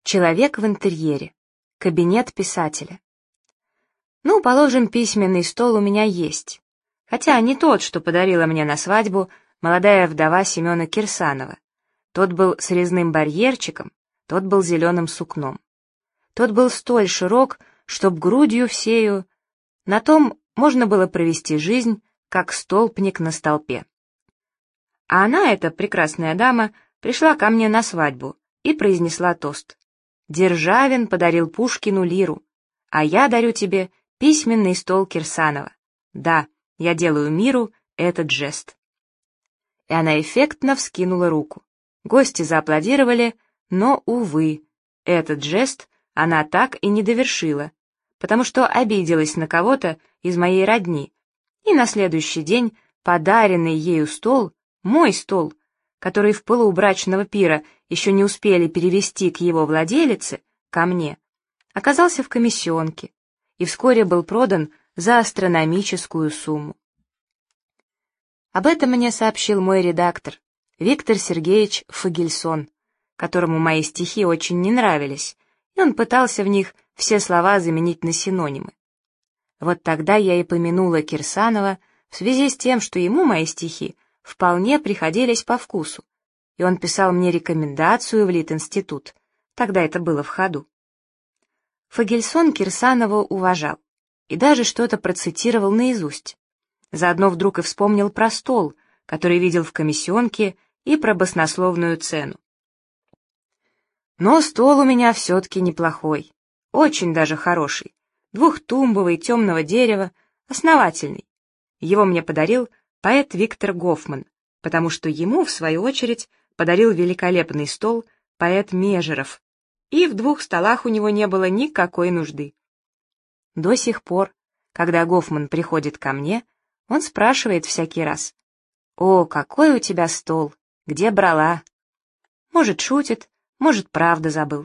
Человек в интерьере. Кабинет писателя. Ну, положим, письменный стол у меня есть. Хотя не тот, что подарила мне на свадьбу молодая вдова Семена Кирсанова. Тот был с резным барьерчиком, тот был зеленым сукном. Тот был столь широк, чтоб грудью всею. На том можно было провести жизнь, как столпник на столпе. А она, эта прекрасная дама, пришла ко мне на свадьбу и произнесла тост. Державин подарил Пушкину лиру, а я дарю тебе письменный стол Кирсанова. Да, я делаю миру этот жест. И она эффектно вскинула руку. Гости зааплодировали, но, увы, этот жест она так и не довершила, потому что обиделась на кого-то из моей родни, и на следующий день подаренный ею стол, мой стол, который в пылу брачного пира еще не успели перевести к его владелице, ко мне, оказался в комиссионке и вскоре был продан за астрономическую сумму. Об этом мне сообщил мой редактор, Виктор Сергеевич Фогельсон, которому мои стихи очень не нравились, и он пытался в них все слова заменить на синонимы. Вот тогда я и помянула Кирсанова в связи с тем, что ему мои стихи вполне приходились по вкусу, и он писал мне рекомендацию в Литинститут, тогда это было в ходу. Фогельсон Кирсанова уважал и даже что-то процитировал наизусть. Заодно вдруг и вспомнил про стол, который видел в комиссионке, и про баснословную цену. Но стол у меня все-таки неплохой, очень даже хороший, двухтумбовый, темного дерева, основательный. Его мне подарил поэт Виктор Гофман, потому что ему, в свою очередь, подарил великолепный стол поэт Межеров, и в двух столах у него не было никакой нужды. До сих пор, когда Гофман приходит ко мне, он спрашивает всякий раз: «О, какой у тебя стол! Где брала?» Может, шутит, может, правда забыл.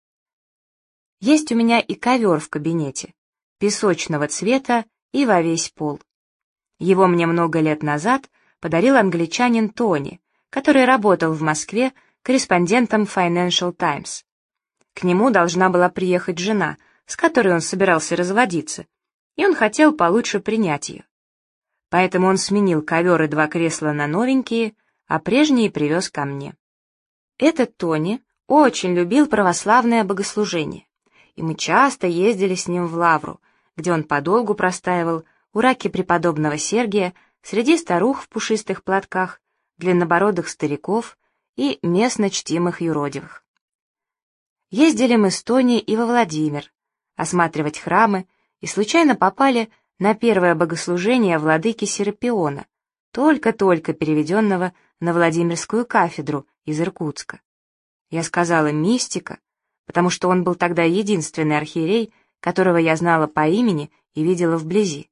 Есть у меня и ковер в кабинете, песочного цвета и во весь пол. Его мне много лет назад подарил англичанин Тони, который работал в Москве корреспондентом Financial Times. К нему должна была приехать жена, с которой он собирался разводиться, и он хотел получше принять ее. Поэтому он сменил ковер и два кресла на новенькие, а прежние привез ко мне. Этот Тони очень любил православное богослужение, и мы часто ездили с ним в Лавру, где он подолгу простаивал у раки преподобного Сергия среди старух в пушистых платках, длиннобородых стариков и местно чтимых юродивых. Ездили мы с Тони и во Владимир, осматривать храмы, и случайно попали на первое богослужение владыки Серапиона, только-только переведенного на Владимирскую кафедру из Иркутска. Я сказала «мистика», потому что он был тогда единственный архиерей, которого я знала по имени и видела вблизи.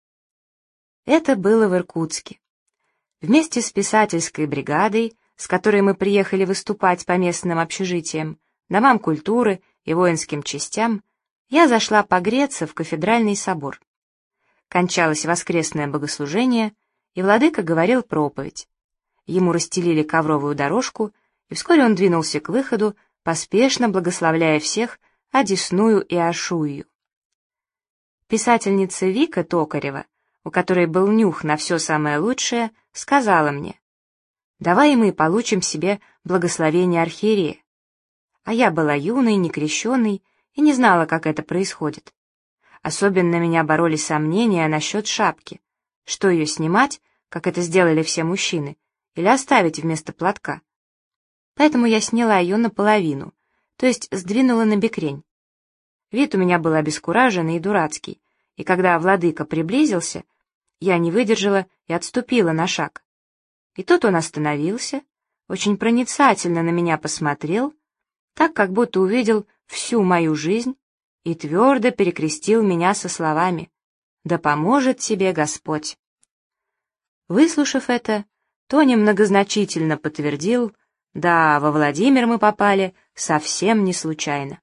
Это было в Иркутске. Вместе с писательской бригадой, с которой мы приехали выступать по местным общежитиям, домам культуры и воинским частям, я зашла погреться в кафедральный собор. Кончалось воскресное богослужение, и владыка говорил проповедь. Ему расстелили ковровую дорожку, и вскоре он двинулся к выходу, поспешно благословляя всех одесную и ашую. Писательница Вика Токарева, у которой был нюх на все самое лучшее, сказала мне: «Давай и мы получим себе благословение архиерея». А я была юной, некрещенной и не знала, как это происходит. Особенно меня бороли сомнения насчет шапки. Что ее снимать, как это сделали все мужчины, или оставить вместо платка? Поэтому я сняла ее наполовину, то есть сдвинула на бекрень. Вид у меня был обескураженный и дурацкий, и когда владыка приблизился, я не выдержала и отступила на шаг. И тут он остановился, очень проницательно на меня посмотрел, так как будто увидел всю мою жизнь, и твердо перекрестил меня со словами: «Да поможет тебе Господь». Выслушав это, Тони многозначительно подтвердил: «Да, во Владимир мы попали совсем не случайно».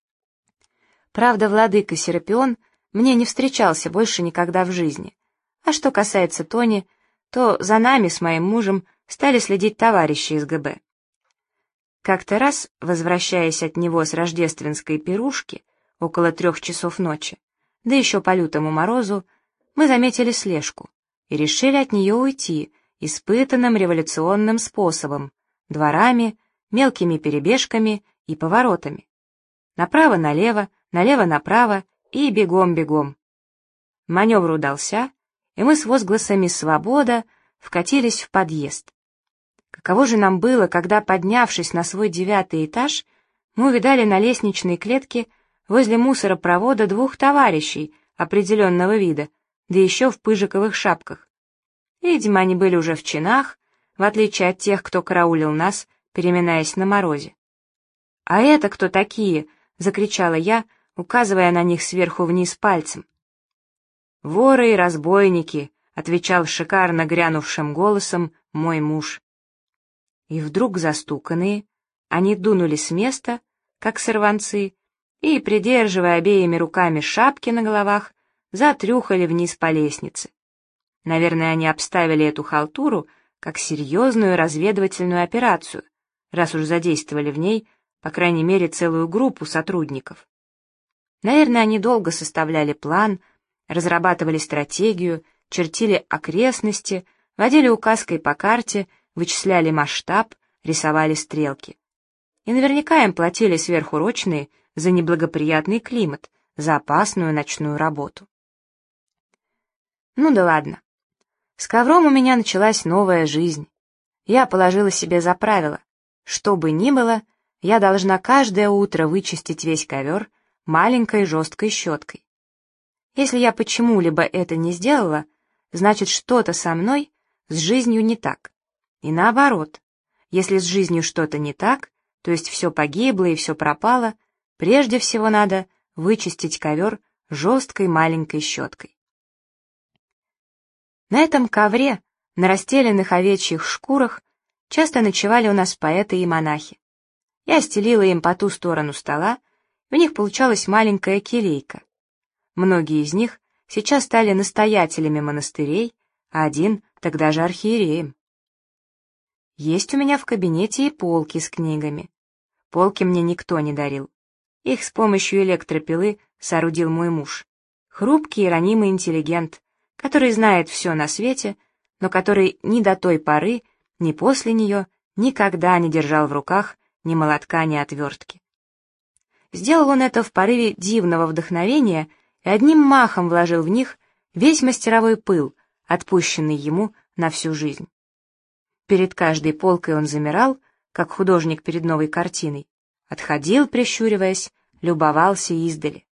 Правда, владыка Серапион мне не встречался больше никогда в жизни, а что касается Тони, то за нами с моим мужем стали следить товарищи из ГБ. Как-то раз, возвращаясь от него с рождественской пирушки, около 3 часов ночи, да еще по лютому морозу, мы заметили слежку и решили от нее уйти испытанным революционным способом, дворами, мелкими перебежками и поворотами. Направо-налево, налево-направо и бегом-бегом. Маневр удался, и мы с возгласами «Свобода!» вкатились в подъезд. Каково же нам было, когда, поднявшись на свой 9-й этаж, мы увидали на лестничной клетке возле мусоропровода 2 товарищей определенного вида, да еще в пыжиковых шапках. Видимо, они были уже в чинах, в отличие от тех, кто караулил нас, переминаясь на морозе. «А это кто такие?» — закричала я, указывая на них сверху вниз пальцем. «Воры и разбойники», — отвечал шикарно грянувшим голосом мой муж. И вдруг застуканные, они дунули с места, как сорванцы, и, придерживая обеими руками шапки на головах, затрюхали вниз по лестнице. Наверное, они обставили эту халтуру как серьезную разведывательную операцию, раз уж задействовали в ней, по крайней мере, целую группу сотрудников. Наверное, они долго составляли план, разрабатывали стратегию, чертили окрестности, водили указкой по карте, вычисляли масштаб, рисовали стрелки. И наверняка им платили сверхурочные за неблагоприятный климат, за опасную ночную работу. Ну да ладно. С ковром у меня началась новая жизнь. Я положила себе за правило, что бы ни было, я должна каждое утро вычистить весь ковер маленькой жесткой щеткой. Если я почему-либо это не сделала, значит, что-то со мной, с жизнью не так. И наоборот, если с жизнью что-то не так, то есть все погибло и все пропало, прежде всего надо вычистить ковер жесткой маленькой щеткой. На этом ковре, на расстеленных овечьих шкурах, часто ночевали у нас поэты и монахи. Я стелила им по ту сторону стола, в них получалась маленькая келейка. Многие из них сейчас стали настоятелями монастырей, а один тогда же архиереем. Есть у меня в кабинете и полки с книгами. Полки мне никто не дарил. Их с помощью электропилы соорудил мой муж. Хрупкий и ранимый интеллигент, который знает все на свете, но который ни до той поры, ни после нее никогда не держал в руках ни молотка, ни отвертки. Сделал он это в порыве дивного вдохновения и одним махом вложил в них весь мастеровой пыл, отпущенный ему на всю жизнь. Перед каждой полкой он замирал, как художник перед новой картиной, отходил, прищуриваясь, любовался издали.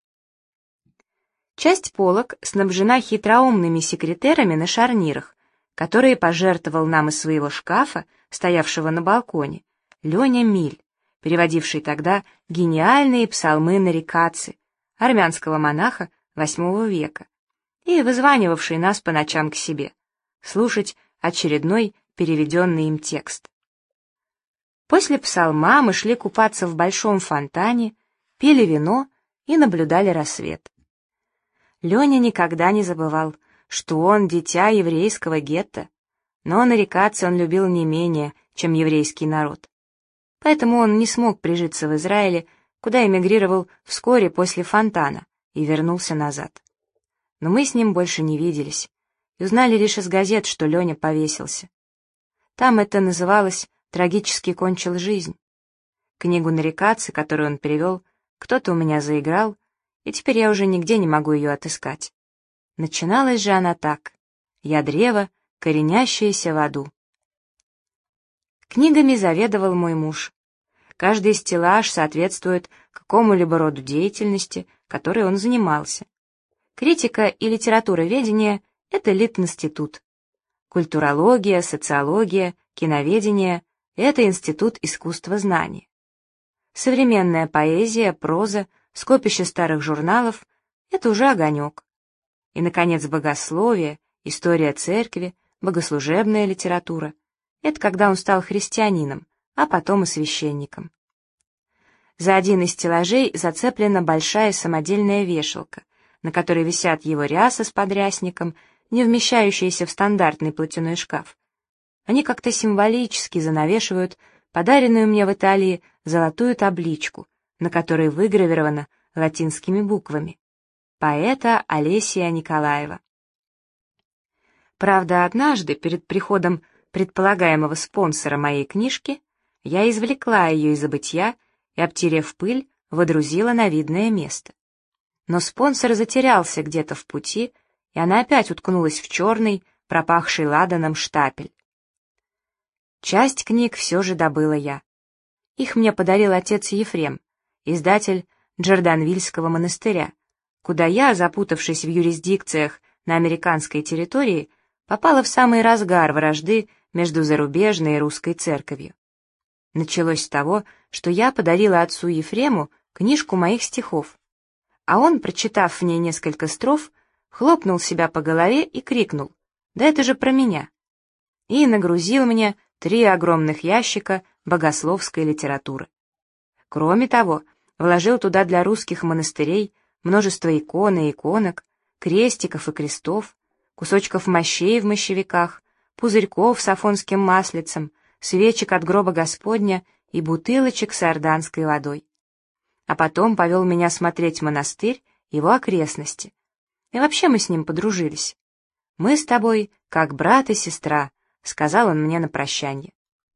Часть полок снабжена хитроумными секретерами на шарнирах, которые пожертвовал нам из своего шкафа, стоявшего на балконе, Леня Миль, переводивший тогда гениальные псалмы нарикацы, армянского монаха VIII века, и вызванивавший нас по ночам к себе, слушать очередной переведенный им текст. После псалма мы шли купаться в большом фонтане, пили вино и наблюдали рассвет. Леня никогда не забывал, что он дитя еврейского гетто, но нарекаться он любил не менее, чем еврейский народ. Поэтому он не смог прижиться в Израиле, куда эмигрировал вскоре после фонтана и вернулся назад. Но мы с ним больше не виделись и узнали лишь из газет, что Леня повесился. Там это называлось «Трагически кончил жизнь». Книгу нарекаться, которую он перевел, кто-то у меня заиграл, и теперь я уже нигде не могу ее отыскать. Начиналась же она так: «Я древо, коренящееся в аду». Книгами заведовал мой муж. Каждый стеллаж соответствует какому-либо роду деятельности, которой он занимался. Критика и литературоведение — это литинститут. Культурология, социология, киноведение — это институт искусствознания. Современная поэзия, проза, скопище старых журналов — это уже огонек. И, наконец, богословие, история церкви, богослужебная литература — это когда он стал христианином, а потом и священником. За один из стеллажей зацеплена большая самодельная вешалка, на которой висят его ряса с подрясником, не вмещающиеся в стандартный платяной шкаф. Они как-то символически занавешивают подаренную мне в Италии золотую табличку, на которой выгравировано латинскими буквами «Поэта Олесия Николаева». Правда, однажды, перед приходом предполагаемого спонсора моей книжки, я извлекла ее из забытья и, обтерев пыль, водрузила на видное место. Но спонсор затерялся где-то в пути, и она опять уткнулась в черный, пропахший ладаном штапель. Часть книг все же добыла я. Их мне подарил отец Ефрем, издатель Джорданвильского монастыря, куда я, запутавшись в юрисдикциях на американской территории, попала в самый разгар вражды между зарубежной и русской церковью. Началось с того, что я подарила отцу Ефрему книжку моих стихов, а он, прочитав в ней несколько строф, хлопнул себя по голове и крикнул: «Да это же про меня!» и нагрузил мне 3 огромных ящика богословской литературы. Кроме того, вложил туда для русских монастырей множество икон и иконок, крестиков и крестов, кусочков мощей в мощевиках, пузырьков с афонским маслицем, свечек от гроба Господня и бутылочек с иорданской водой. А потом повел меня смотреть монастырь, его окрестности. И вообще мы с ним подружились. «Мы с тобой как брат и сестра», — сказал он мне на прощанье.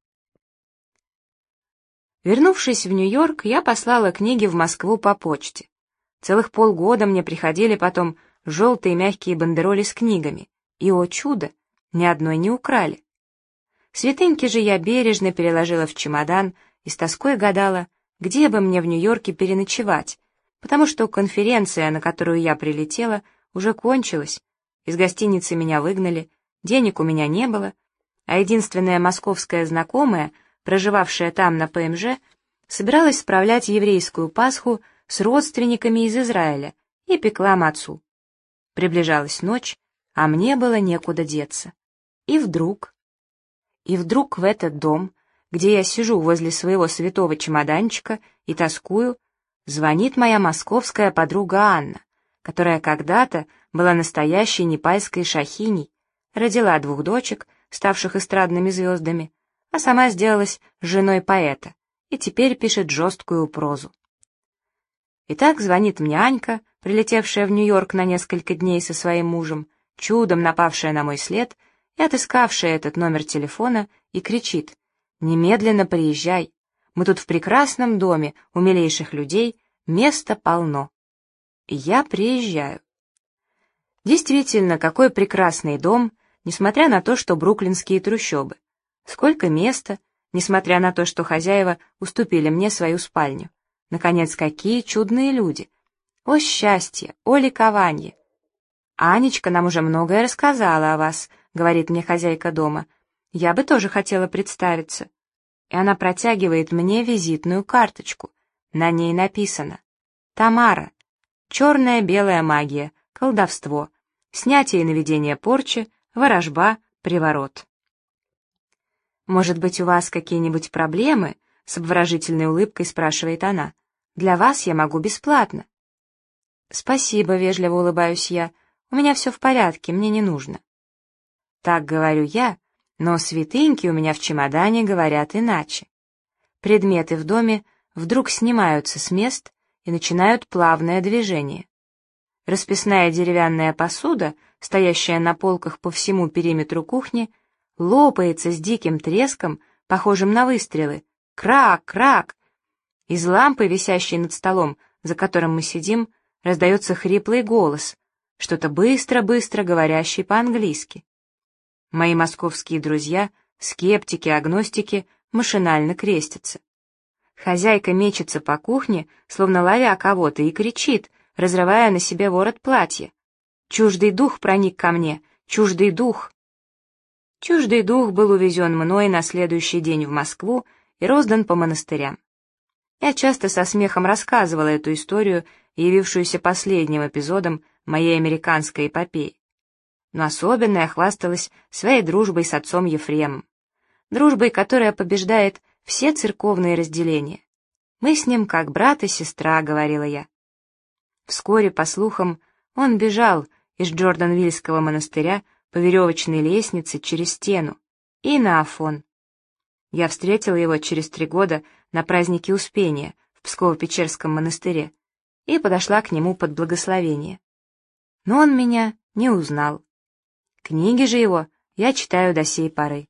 Вернувшись в Нью-Йорк, я послала книги в Москву по почте. Целых полгода мне приходили потом желтые мягкие бандероли с книгами, и, о чудо, ни одной не украли. Святыньки же я бережно переложила в чемодан и с тоской гадала, где бы мне в Нью-Йорке переночевать, потому что конференция, на которую я прилетела, уже кончилась, из гостиницы меня выгнали, денег у меня не было, а единственная московская знакомая, проживавшая там на ПМЖ, собиралась справлять еврейскую Пасху с родственниками из Израиля и пекла мацу. Приближалась ночь, а мне было некуда деться. И вдруг в этот дом, где я сижу возле своего святого чемоданчика и тоскую, звонит моя московская подруга Анна, которая когда-то была настоящей непальской шахиней, родила 2 дочек, ставших эстрадными звездами, а сама сделалась женой поэта и теперь пишет жесткую прозу. Итак, звонит мне Анька, прилетевшая в Нью-Йорк на несколько дней со своим мужем, чудом напавшая на мой след и отыскавшая этот номер телефона, и кричит: «Немедленно приезжай, мы тут в прекрасном доме у милейших людей, места полно». И я приезжаю. Действительно, какой прекрасный дом, несмотря на то, что бруклинские трущобы. Сколько места, несмотря на то, что хозяева уступили мне свою спальню. Наконец, какие чудные люди! О счастье, о ликование! «Анечка нам уже многое рассказала о вас», — говорит мне хозяйка дома. «Я бы тоже хотела представиться». И она протягивает мне визитную карточку. На ней написано: «Тамара. Черная белая магия, колдовство, снятие и наведение порчи, ворожба, приворот». «Может быть, у вас какие-нибудь проблемы?» — с обворожительной улыбкой спрашивает она. «Для вас я могу бесплатно». «Спасибо», — вежливо улыбаюсь я. «У меня все в порядке, мне не нужно». Так говорю я, но святыньки у меня в чемодане говорят иначе. Предметы в доме вдруг снимаются с мест и начинают плавное движение. Расписная деревянная посуда, стоящая на полках по всему периметру кухни, лопается с диким треском, похожим на выстрелы. Крак, крак! Из лампы, висящей над столом, за которым мы сидим, раздается хриплый голос, что-то быстро-быстро говорящий по-английски. Мои московские друзья, скептики, агностики, машинально крестятся. Хозяйка мечется по кухне, словно ловя кого-то, и кричит, разрывая на себе ворот платья: «Чуждый дух проник ко мне! Чуждый дух!» Чуждый дух был увезен мной на следующий день в Москву и роздан по монастырям. Я часто со смехом рассказывала эту историю, явившуюся последним эпизодом моей американской эпопеи. Но особенно я хвасталась своей дружбой с отцом Ефремом. Дружбой, которая побеждает все церковные разделения. Мы с ним как брат и сестра, говорила я. Вскоре, по слухам, он бежал из Джорданвильского монастыря по веревочной лестнице через стену и на Афон. Я встретила его через 3 года на празднике Успения в Псково-Печерском монастыре и подошла к нему под благословение. Но он меня не узнал. Книги же его я читаю до сей поры.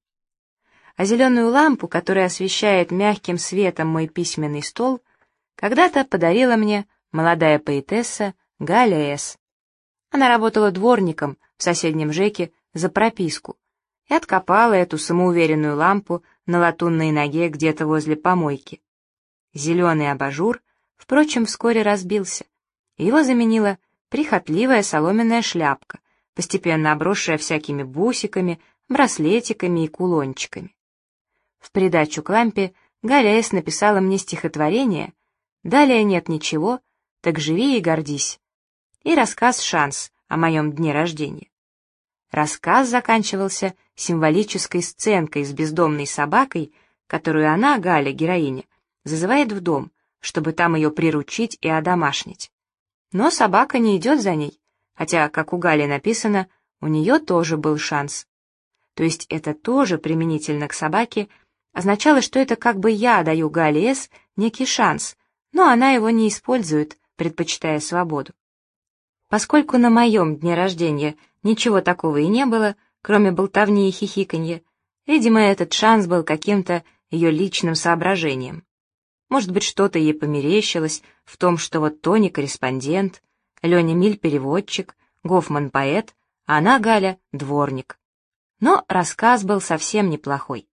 А зеленую лампу, которая освещает мягким светом мой письменный стол, когда-то подарила мне молодая поэтесса Галя С. Она работала дворником в соседнем ЖЭКе за прописку и откопала эту самоуверенную лампу на латунной ноге где-то возле помойки. Зеленый абажур, впрочем, вскоре разбился, и его заменила прихотливая соломенная шляпка, постепенно обросшая всякими бусиками, браслетиками и кулончиками. В придачу к лампе Галя С. написала мне стихотворение «Далее нет ничего, так живи и гордись» и рассказ «Шанс» о моем дне рождения. Рассказ заканчивался символической сценкой с бездомной собакой, которую она, Галя, героиня, зазывает в дом, чтобы там ее приручить и одомашнить. Но собака не идет за ней, хотя, как у Гали написано, у нее тоже был шанс. То есть это тоже применительно к собаке означало, что это как бы я даю Гале С. некий шанс, но она его не использует, предпочитая свободу. Поскольку на моем дне рождения ничего такого и не было, кроме болтовни и хихиканья, видимо, этот шанс был каким-то ее личным соображением. Может быть, что-то ей померещилось в том, что вот Тони корреспондент, Леня Миль переводчик, Гофман поэт, а она, Галя, дворник. Но рассказ был совсем неплохой.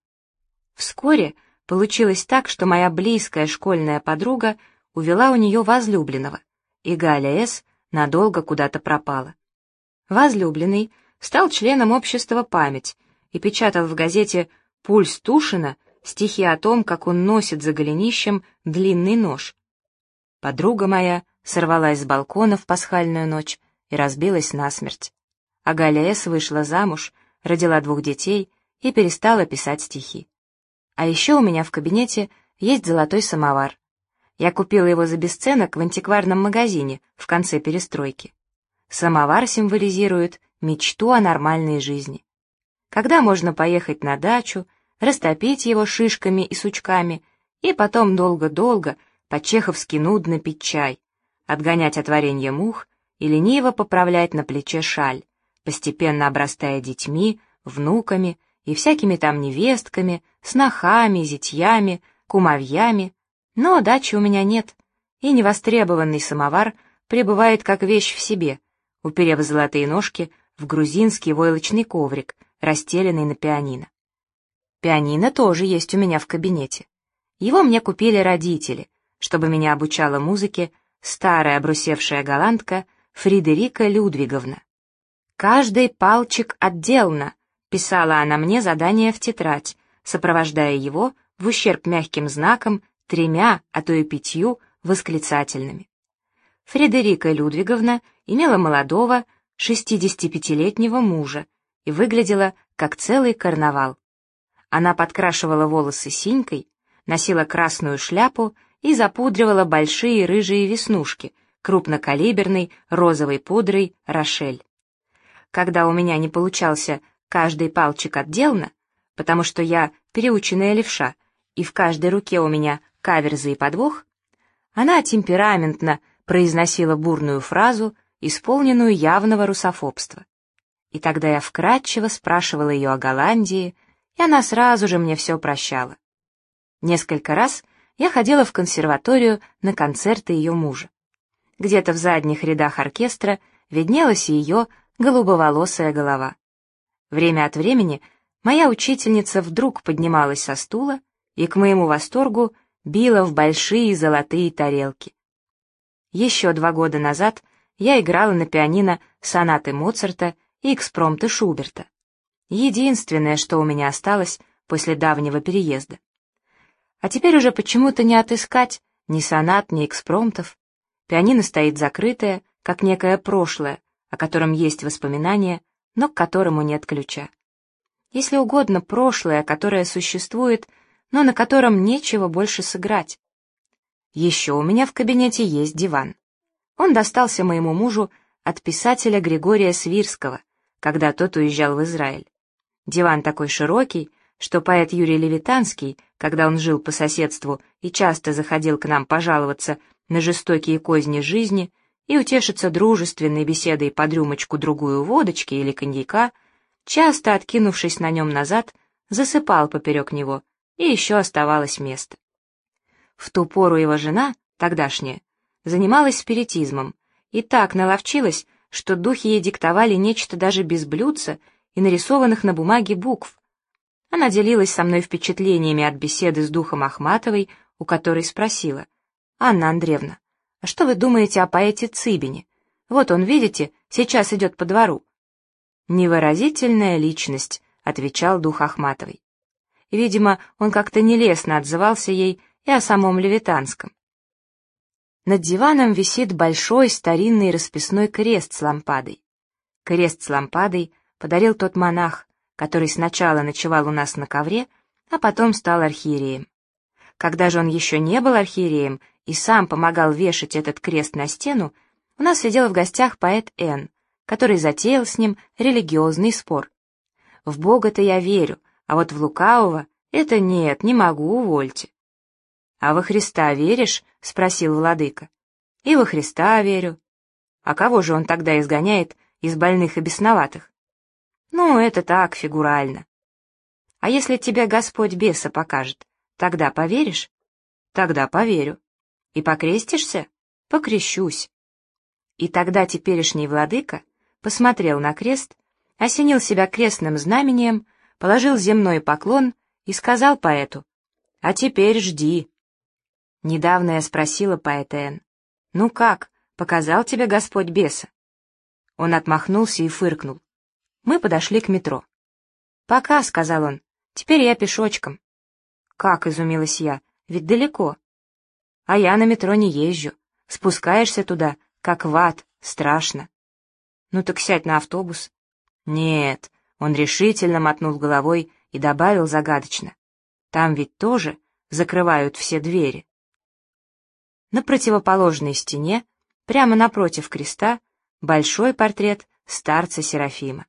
Вскоре получилось так, что моя близкая школьная подруга увела у нее возлюбленного, и Галя С. надолго куда-то пропала. Возлюбленный стал членом общества «Память» и печатал в газете «Пульс Тушина» стихи о том, как он носит за голенищем длинный нож. Подруга моя сорвалась с балкона в пасхальную ночь и разбилась насмерть. А Галя С. вышла замуж, родила 2 детей и перестала писать стихи. А еще у меня в кабинете есть золотой самовар. Я купила его за бесценок в антикварном магазине в конце перестройки. Самовар символизирует мечту о нормальной жизни. Когда можно поехать на дачу, растопить его шишками и сучками, и потом долго-долго по-чеховски нудно пить чай, отгонять от варенья мух и лениво поправлять на плече шаль, постепенно обрастая детьми, внуками и всякими там невестками, снохами, зятьями, кумовьями, но дачи у меня нет, и невостребованный самовар пребывает как вещь в себе, уперев золотые ножки в грузинский войлочный коврик, расстеленный на пианино. Пианино тоже есть у меня в кабинете. Его мне купили родители, чтобы меня обучала музыке старая обрусевшая голландка Фридерика Людвиговна. «Каждый пальчик отдельно», — писала она мне задание в тетрадь, сопровождая его в ущерб мягким знаком 3, а то и 5 восклицательными. Фридерика Людвиговна имела молодого 65-летнего мужа и выглядела как целый карнавал. Она подкрашивала волосы синькой, носила красную шляпу и запудривала большие рыжие веснушки крупнокалиберной розовой пудрой «Рошель». Когда у меня не получался каждый пальчик отдельно, потому что я переученная левша, и в каждой руке у меня каверзы и подвох, она темпераментно произносила бурную фразу, исполненную явного русофобства. И тогда я вкратчиво спрашивала ее о Голландии, и она сразу же мне все прощала. Несколько раз я ходила в консерваторию на концерты ее мужа. Где-то в задних рядах оркестра виднелась ее голубоволосая голова. Время от времени моя учительница вдруг поднималась со стула и, к моему восторгу, била в большие золотые тарелки. Еще 2 года назад я играла на пианино сонаты Моцарта и экспромты Шуберта. Единственное, что у меня осталось после давнего переезда. А теперь уже почему-то не отыскать ни сонат, ни экспромтов. Пианино стоит закрытое, как некое прошлое, о котором есть воспоминания, но к которому нет ключа. Если угодно, прошлое, которое существует, но на котором нечего больше сыграть. Еще у меня в кабинете есть диван. Он достался моему мужу от писателя Григория Свирского, когда тот уезжал в Израиль. Диван такой широкий, что поэт Юрий Левитанский, когда он жил по соседству и часто заходил к нам пожаловаться на жестокие козни жизни и утешиться дружественной беседой под рюмочку-другую водочки или коньяка, часто, откинувшись на нем назад, засыпал поперек него, и еще оставалось место. В ту пору его жена, тогдашняя, занималась спиритизмом и так наловчилась, что духи ей диктовали нечто даже без блюдца и нарисованных на бумаге букв. Она делилась со мной впечатлениями от беседы с духом Ахматовой, у которой спросила: «Анна Андреевна, а что вы думаете о поэте Цыбине? Вот он, видите, сейчас идет по двору». «Невыразительная личность», — отвечал дух Ахматовой. Видимо, он как-то нелестно отзывался ей и о самом Левитанском. Над диваном висит большой старинный расписной крест с лампадой. Крест с лампадой подарил тот монах, который сначала ночевал у нас на ковре, а потом стал архиереем. Когда же он еще не был архиереем и сам помогал вешать этот крест на стену, у нас сидел в гостях поэт Н., который затеял с ним религиозный спор. В Бога-то я верю, а вот в лукавого это нет, не могу, увольте. «А во Христа веришь?» — спросил владыка. «И во Христа верю». «А кого же он тогда изгоняет из больных и бесноватых?» «Ну, это так, фигурально». «А если тебе Господь беса покажет, тогда поверишь?» «Тогда поверю». «И покрестишься?» «Покрещусь». И тогда теперешний владыка посмотрел на крест, осенил себя крестным знамением, положил земной поклон и сказал поэту: «А теперь жди». Недавно я спросила поэта Н: «Ну как, показал тебе Господь беса?» Он отмахнулся и фыркнул. Мы подошли к метро. «Пока», — сказал он, — «теперь я пешочком». «Как?» — изумилась я, — «ведь далеко». «А я на метро не езжу. Спускаешься туда, как в ад, страшно». «Ну так сядь на автобус». «Нет», — он решительно мотнул головой и добавил загадочно: «там ведь тоже закрывают все двери». На противоположной стене, прямо напротив креста, большой портрет старца Серафима.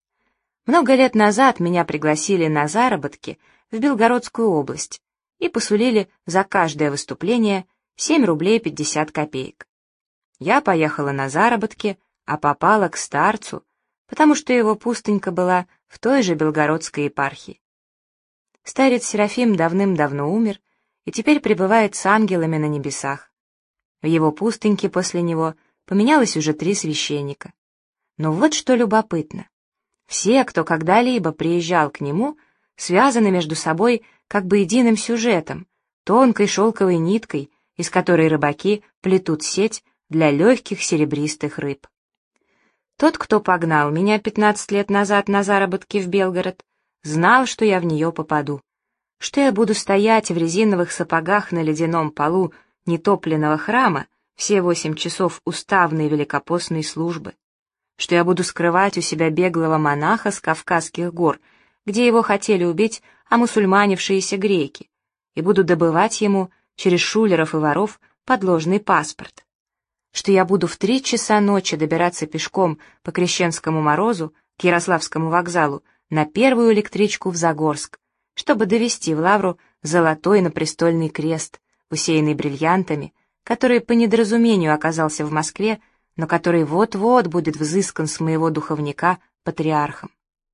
Много лет назад меня пригласили на заработки в Белгородскую область и посулили за каждое выступление 7 рублей 50 копеек. Я поехала на заработки, а попала к старцу, потому что его пустынька была в той же Белгородской епархии. Старец Серафим давным-давно умер и теперь пребывает с ангелами на небесах. В его пустыньке после него поменялось уже 3 священника. Но вот что любопытно. Все, кто когда-либо приезжал к нему, связаны между собой как бы единым сюжетом, тонкой шелковой ниткой, из которой рыбаки плетут сеть для легких серебристых рыб. Тот, кто погнал меня 15 лет назад на заработки в Белгород, знал, что я в нее попаду, что я буду стоять в резиновых сапогах на ледяном полу нетопленного храма все 8 часов уставной великопостной службы, что я буду скрывать у себя беглого монаха с Кавказских гор, где его хотели убить омусульманившиеся греки, и буду добывать ему через шулеров и воров подложный паспорт, что я буду в 3 часа ночи добираться пешком по Крещенскому морозу к Ярославскому вокзалу на первую электричку в Загорск, чтобы довести в Лавру золотой напрестольный крест, усеянный бриллиантами, который по недоразумению оказался в Москве, но который вот-вот будет взыскан с моего духовника патриархом.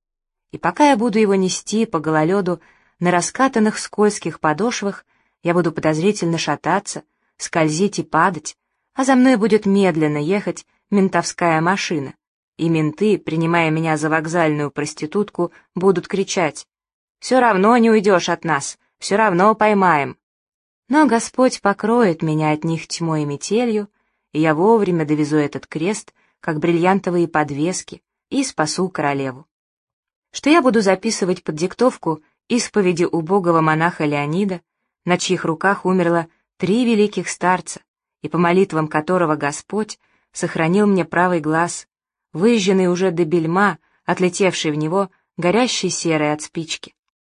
И пока я буду его нести по гололеду на раскатанных скользких подошвах, я буду подозрительно шататься, скользить и падать, а за мной будет медленно ехать ментовская машина, и менты, принимая меня за вокзальную проститутку, будут кричать: «Все равно не уйдешь от нас, все равно поймаем». Но Господь покроет меня от них тьмой и метелью, и я вовремя довезу этот крест, как бриллиантовые подвески, и спасу королеву. Что я буду записывать под диктовку исповеди убогого монаха Леонида, на чьих руках умерло 3 великих старца, и по молитвам которого Господь сохранил мне правый глаз, выжженный уже до бельма, отлетевший в него, горящий серой от спички.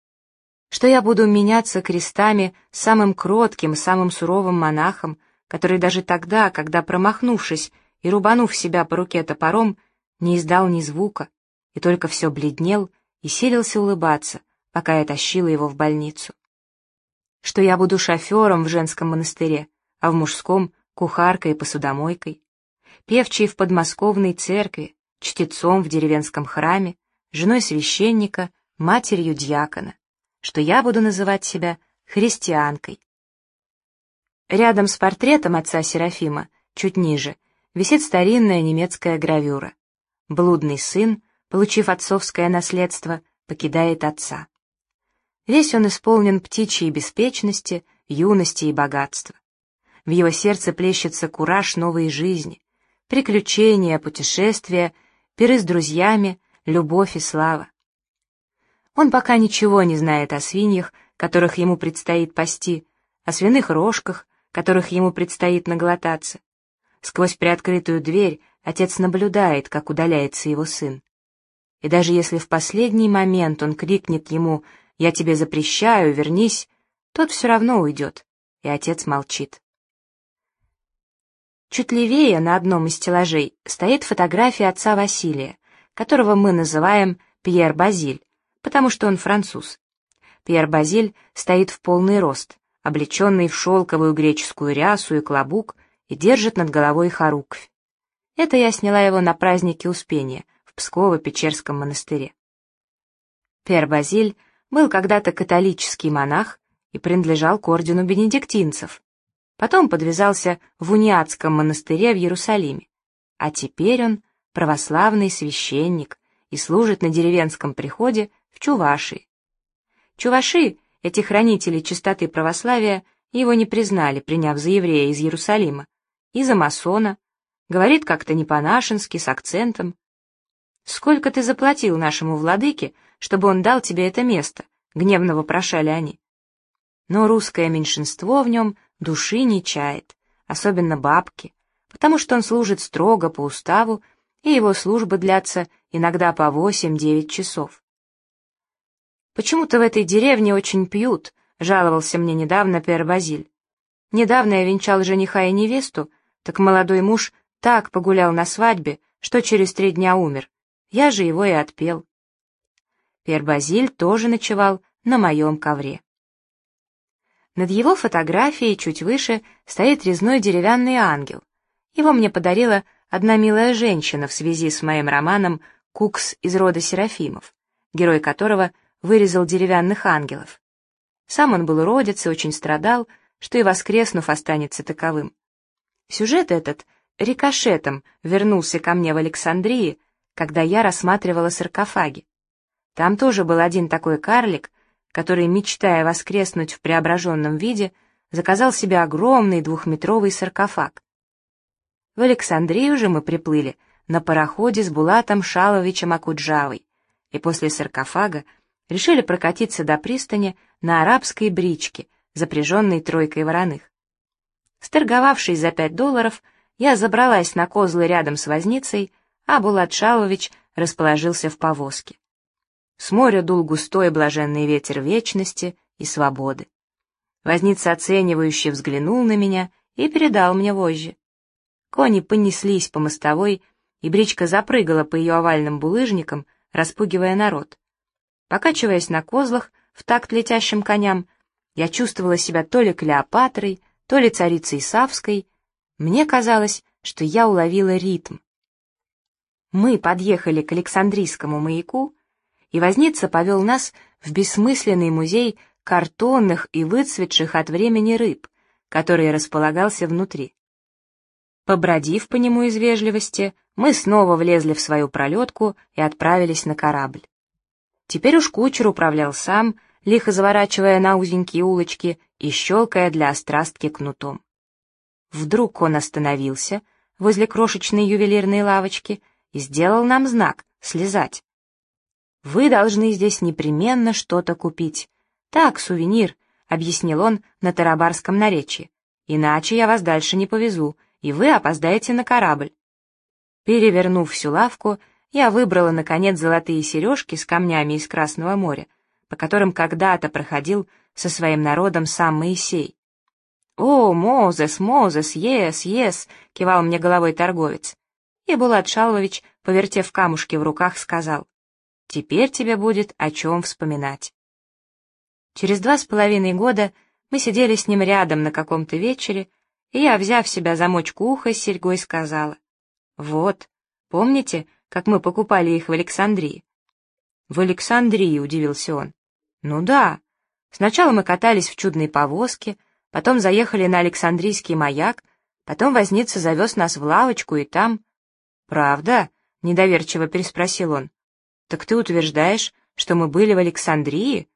Что я буду меняться крестами самым кротким, самым суровым монахом, который даже тогда, когда, промахнувшись и рубанув себя по руке топором, не издал ни звука, и только все бледнел и силился улыбаться, пока я тащила его в больницу. Что я буду шофером в женском монастыре, а в мужском — кухаркой и посудомойкой, певчей в подмосковной церкви, чтецом в деревенском храме, женой священника, матерью дьякона, что я буду называть себя христианкой. Рядом с портретом отца Серафима, чуть ниже, висит старинная немецкая гравюра. Блудный сын, получив отцовское наследство, покидает отца. Весь он исполнен птичьей беспечности, юности и богатства. В его сердце плещется кураж новой жизни, приключения, путешествия, пиры с друзьями, любовь и слава. Он пока ничего не знает о свиньях, которых ему предстоит пасти, о свиных рожках, которых ему предстоит наглотаться. Сквозь приоткрытую дверь отец наблюдает, как удаляется его сын. И даже если в последний момент он крикнет ему «Я тебе запрещаю, вернись», тот все равно уйдет, и отец молчит. Чуть левее на одном из стеллажей стоит фотография отца Василия, которого мы называем Пьер Базиль, потому что он француз. Пьер Базиль стоит в полный рост, облеченный в шелковую греческую рясу и клобук, и держит над головой хоруквь. Это я сняла его на празднике Успения в Псково-Печерском монастыре. Пьер Базиль был когда-то католический монах и принадлежал к ордену бенедиктинцев. Потом подвязался в униатском монастыре в Иерусалиме, а теперь он православный священник и служит на деревенском приходе в Чувашии. Чуваши, эти хранители чистоты православия, его не признали, приняв за еврея из Иерусалима, и за масона, говорит как-то не по-нашенски, с акцентом. «Сколько ты заплатил нашему владыке, чтобы он дал тебе это место?» — гневно вопрошали они. Но русское меньшинство в нем души не чает, особенно бабки, потому что он служит строго по уставу, и его службы длятся иногда по 8-9 часов. «Почему-то в этой деревне очень пьют», — жаловался мне недавно Пьер Базиль. «Недавно я венчал жениха и невесту, так молодой муж так погулял на свадьбе, что через 3 дня умер. Я же его и отпел». Пьер Базиль тоже ночевал на моем ковре. Над его фотографией чуть выше стоит резной деревянный ангел. Его мне подарила одна милая женщина в связи с моим романом «Кукс из рода Серафимов», герой которого вырезал деревянных ангелов. Сам он был уродец и очень страдал, что и воскреснув останется таковым. Сюжет этот рикошетом вернулся ко мне в Александрии, когда я рассматривала саркофаги. Там тоже был один такой карлик, который, мечтая воскреснуть в преображенном виде, заказал себе огромный 2-метровый саркофаг. В Александрию же мы приплыли на пароходе с Булатом Шаловичем Акуджавой, и после саркофага решили прокатиться до пристани на арабской бричке, запряженной 3 вороных. Сторговавшись за $5, я забралась на козлы рядом с возницей, а Булат Шалович расположился в повозке. С моря дул густой блаженный ветер вечности и свободы. Возница оценивающе взглянул на меня и передал мне вожжи. Кони понеслись по мостовой, и бричка запрыгала по ее овальным булыжникам, распугивая народ. Покачиваясь на козлах в такт летящим коням, я чувствовала себя то ли Клеопатрой, то ли царицей Савской. Мне казалось, что я уловила ритм. Мы подъехали к Александрийскому маяку, и возница повел нас в бессмысленный музей картонных и выцветших от времени рыб, который располагался внутри. Побродив по нему из вежливости, мы снова влезли в свою пролетку и отправились на корабль. Теперь уж кучер управлял сам, лихо заворачивая на узенькие улочки и щелкая для острастки кнутом. Вдруг он остановился возле крошечной ювелирной лавочки и сделал нам знак «слезать». «Вы должны здесь непременно что-то купить. Так, сувенир», — объяснил он на тарабарском наречии. «Иначе я вас дальше не повезу, и вы опоздаете на корабль». Перевернув всю лавку, я выбрала, наконец, золотые сережки с камнями из Красного моря, по которым когда-то проходил со своим народом сам Моисей. «О, Мозес, Мозес, ес, ес!» — кивал мне головой торговец. И Булат Шалович, повертев камушки в руках, сказал: «Теперь тебе будет о чем вспоминать». Через 2,5 года мы сидели с ним рядом на каком-то вечере, и я, взяв себя за мочку уха с серьгой, сказала: «Вот, помните, как мы покупали их в Александрии?» «В Александрии», — удивился он. «Ну да. Сначала мы катались в чудной повозке, потом заехали на Александрийский маяк, потом возница завез нас в лавочку, и там...» «Правда?» — недоверчиво переспросил он. «Так ты утверждаешь, что мы были в Александрии?»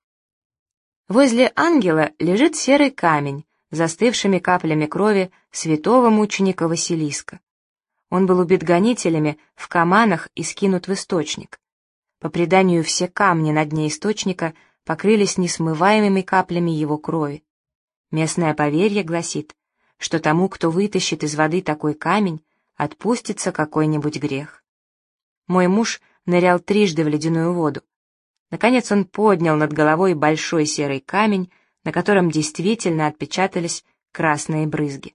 Возле ангела лежит серый камень с застывшими каплями крови святого мученика Василиска. Он был убит гонителями в каманах и скинут в источник. По преданию, все камни на дне источника покрылись несмываемыми каплями его крови. Местное поверье гласит, что тому, кто вытащит из воды такой камень, отпустится какой-нибудь грех. Мой муж нырял 3 в ледяную воду. Наконец он поднял над головой большой серый камень, на котором действительно отпечатались красные брызги.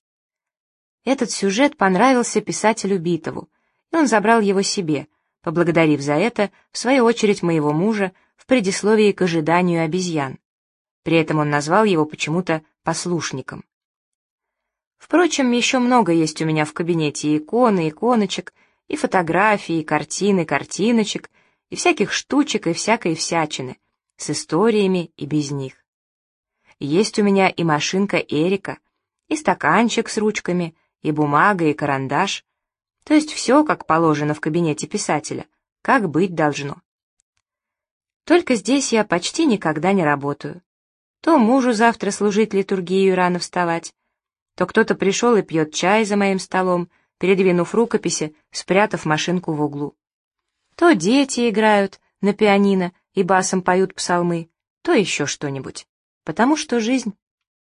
Этот сюжет понравился писателю Битову, и он забрал его себе, поблагодарив за это, в свою очередь, моего мужа в предисловии к ожиданию обезьян. При этом он назвал его почему-то послушником. Впрочем, еще много есть у меня в кабинете и иконы, иконочек, и фотографий, и картин, и картиночек, и всяких штучек, и всякой всячины, с историями и без них. Есть у меня и машинка Эрика, и стаканчик с ручками, и бумага, и карандаш, то есть все, как положено в кабинете писателя, как быть должно. Только здесь я почти никогда не работаю. То мужу завтра служить литургию и рано вставать, то кто-то пришел и пьет чай за моим столом, передвинув рукописи, спрятав машинку в углу. То дети играют на пианино и басом поют псалмы, то еще что-нибудь. Потому что жизнь.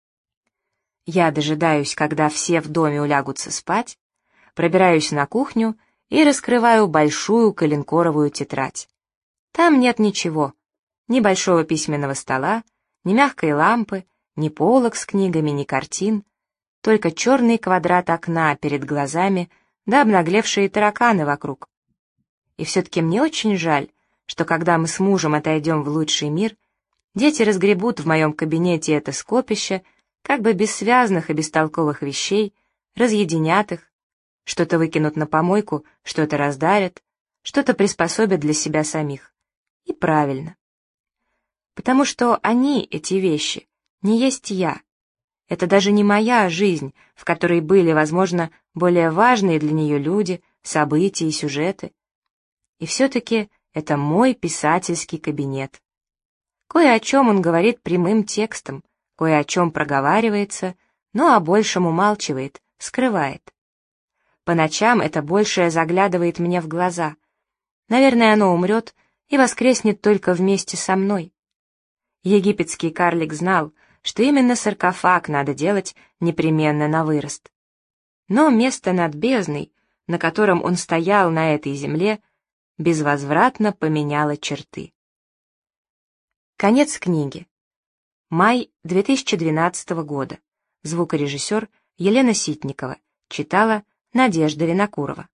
Я дожидаюсь, когда все в доме улягутся спать, пробираюсь на кухню и раскрываю большую коленкоровую тетрадь. Там нет ничего, ни большого письменного стола, ни мягкой лампы, ни полок с книгами, ни картин, только черный квадрат окна перед глазами да обнаглевшие тараканы вокруг. И все-таки мне очень жаль, что когда мы с мужем отойдем в лучший мир, дети разгребут в моем кабинете это скопище, как бы бессвязных и бестолковых вещей, разъединят их, что-то выкинут на помойку, что-то раздарят, что-то приспособят для себя самих. И правильно. Потому что они, эти вещи, не есть я. Это даже не моя жизнь, в которой были, возможно, более важные для нее люди, события и сюжеты. И все-таки это мой писательский кабинет. Кое о чем он говорит прямым текстом, кое о чем проговаривается, но о большем умалчивает, скрывает. По ночам это большее заглядывает мне в глаза. Наверное, оно умрет и воскреснет только вместе со мной. Египетский карлик знал, что именно саркофаг надо делать непременно на вырост. Но место над бездной, на котором он стоял на этой земле, безвозвратно поменяло черты. Конец книги. Май 2012 года. Звукорежиссер Елена Ситникова. Читала Надежда Винокурова.